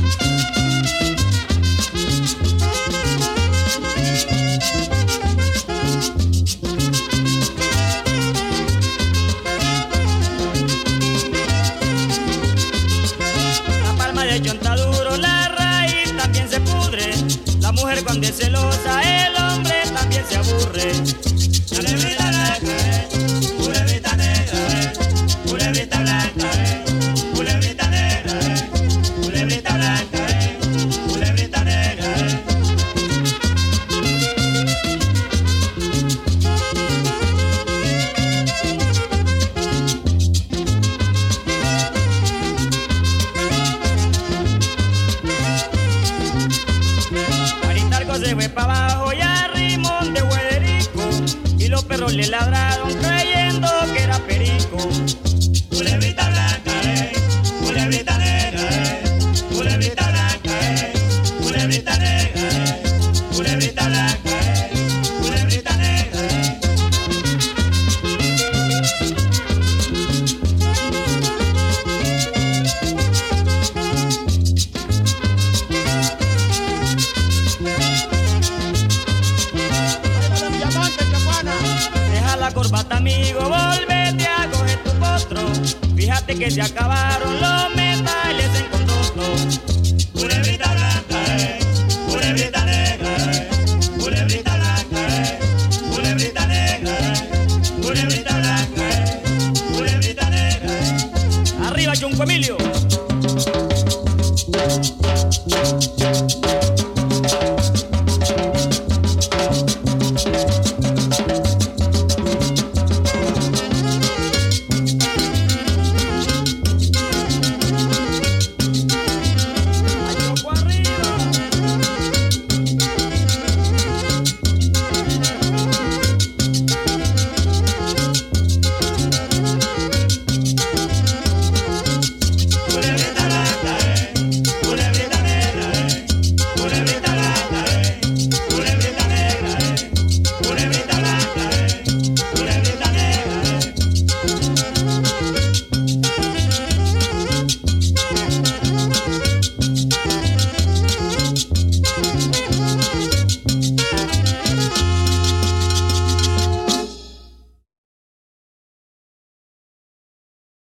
Cuando es celosa el hombre también se aburre. Culebrita blanca, culebrita negra, culebrita blanca, culebrita negra, culebrita blanca, culebrita negra. Se fue para abajo y a Rimón de Huederico, y los perros le ladraron creyendo que era perico. Culebrita blanca, culebrita negra, culebrita blanca, culebrita negra, culebrita blanca, culebrita negra. Deja la corbata, amigo, volvete a coger tu potro. Fíjate que se acaba